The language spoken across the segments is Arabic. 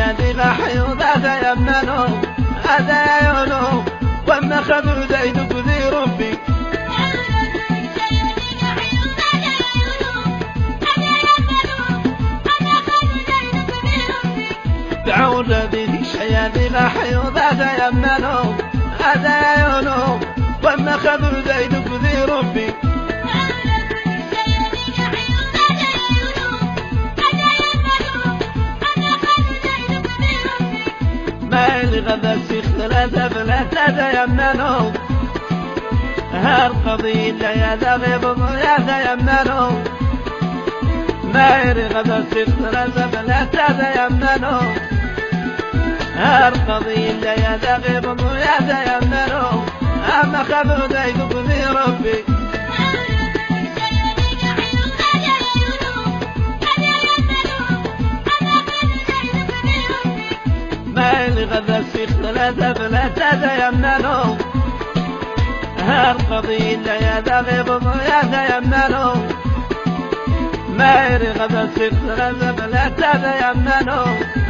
شيادين حيوضا تيمنوا أذاينوا وما خذوا زيد كذي ربي تعود ذي شيادين حيوضا تيمنوا أذاينوا وما خذوا زيد كذي ربي غدا الشيخ ثلاثة تيمنوا هالقضية يا ذغيب يا تيمنوا ماير غدا الشيخ ثلاثة تيمنوا هالقضية يا ذغيب يا تيمنوا أما خذوا زيدك في ربي غدا الشيخ ثلاثة تيمنوا هالقضية يا ذغيب يا تيمنوا ماير غدا الشيخ ثلاثة تيمنوا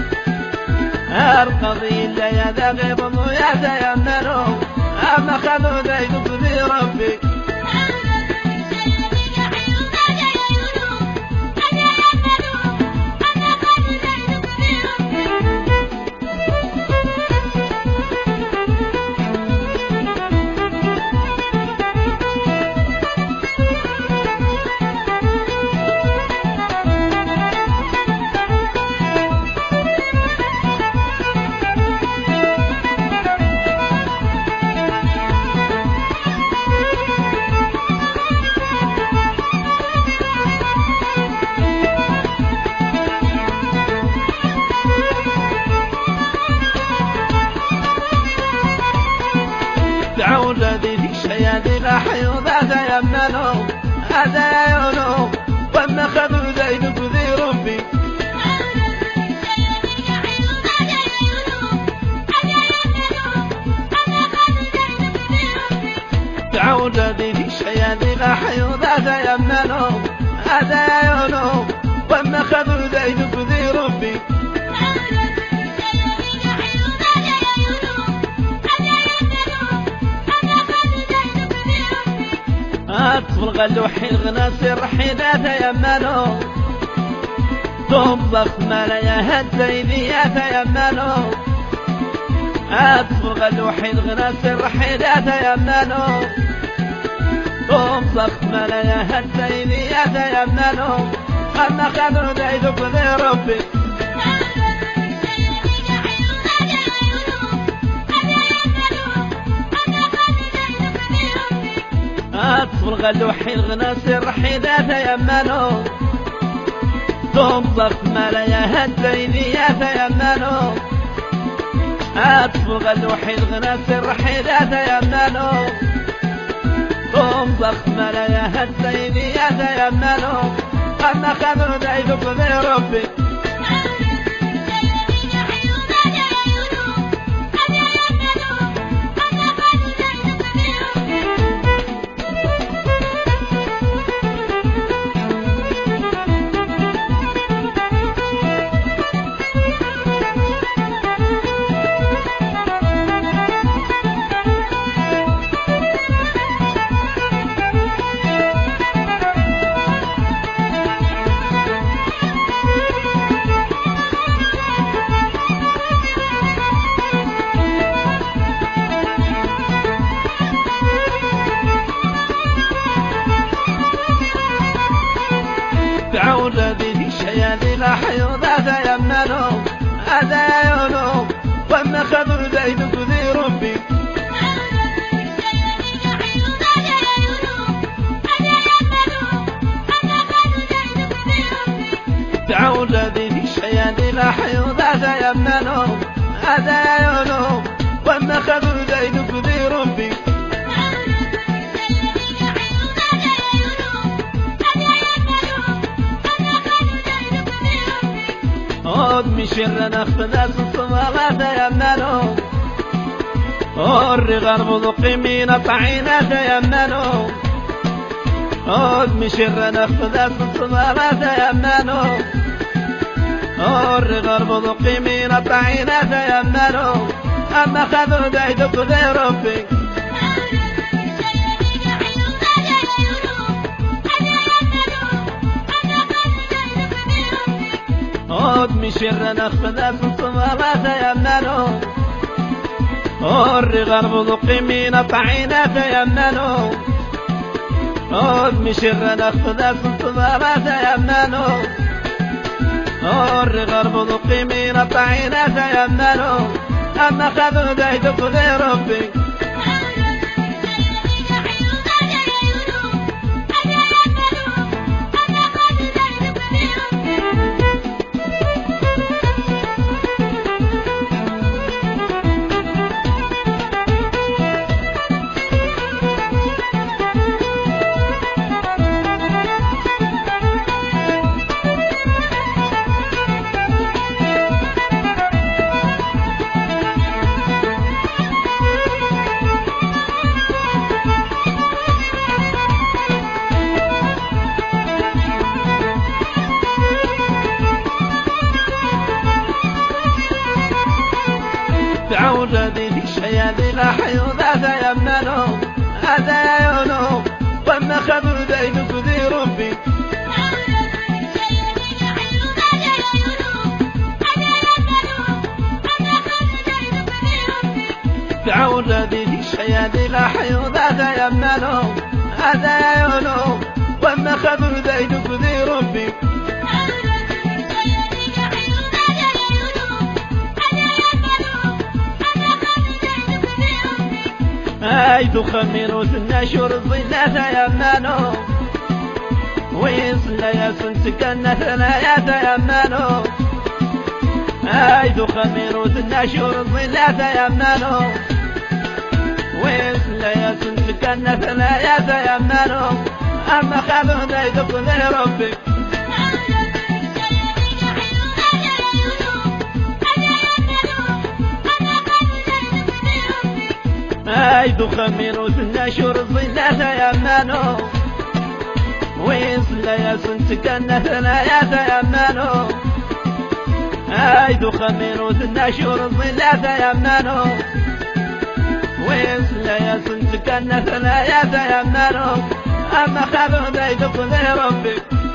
هالقضية يا ذغيب يا تيمنوا أما خذوا زيدك في ربي تعود ذي شيادين حيوضا تيمنوا أذاينوا وما خذوا زيدك ذي ربي تعود ذي شيادين حيوضا تيمنوا أذاينوا وما خذوا زيدك ذي ربي أطفل غلوحي الغناصي الرحيدة تيمنوا طبخ ملايا هالزيدي تيمنوا أطفل غلوحي الغناصي الرحيدة تيمنوا طبخ ملايا هالزيدي تيمنوا أما خذوا زيدك ذي ربي أطفل غلوحي الغناصي الرحيدة تيمنوا طبخ ملايا هالزيدي تيمنوا أطفل غلوحي الغناصي الرحيدة تيمنوا طبخ ملايا هالزيدي تيمنوا أما خذوا زيدك ذي ربي تعود ذي شيادين حيوضا تيمنوا أذاينوا وما خذوا زيدك ذي ربي تعود ذي شيادين حيوضا تيمنوا أذاينوا وما خذوا زيدك ذي ربي عود مشر نخفذ الصمالة تيمنوا الرغار بضق من طعينة تيمنوا عود مشر نخفذ الصمالة تيمنوا الرغر بضقي من الطعين تيمنوا أما خذوا ديدك ذي ربي مشر نخفذ الصمام تيمنوا الرغر بضقي من الطعين تيمنوا مشر نخفذ الصمام تيمنوا الرغر بضقي من الطعين تيمنوا أما خذوا ديدك ذي ربي تعودي في الشيادي لا حيوذا تيمنوا هذا يعونوا وما خذوا ديدك ذي ربي تعودي في الشيادي لا حيوذا تيمنوا هذا يعونوا وما خذوا ديدك ذي ربي هاي تخمروا النشر الظل تيمنوا ويصل يا سنتكن ثنايا تيمنوا هاي تخمروا النشر الظل تيمنوا ويصل يا سنتكن ثنايا تيمنوا أما خذوا ديدك ذي ربي هاي تخمروا النشر الظل تيمنوا ويصل يا سنتكن ثنايا تيمنوا هاي تخمروا النشر الظل تيمنوا ويصل يا سنتكن ثنايا تيمنوا أما خذوا ديدك ذي ربي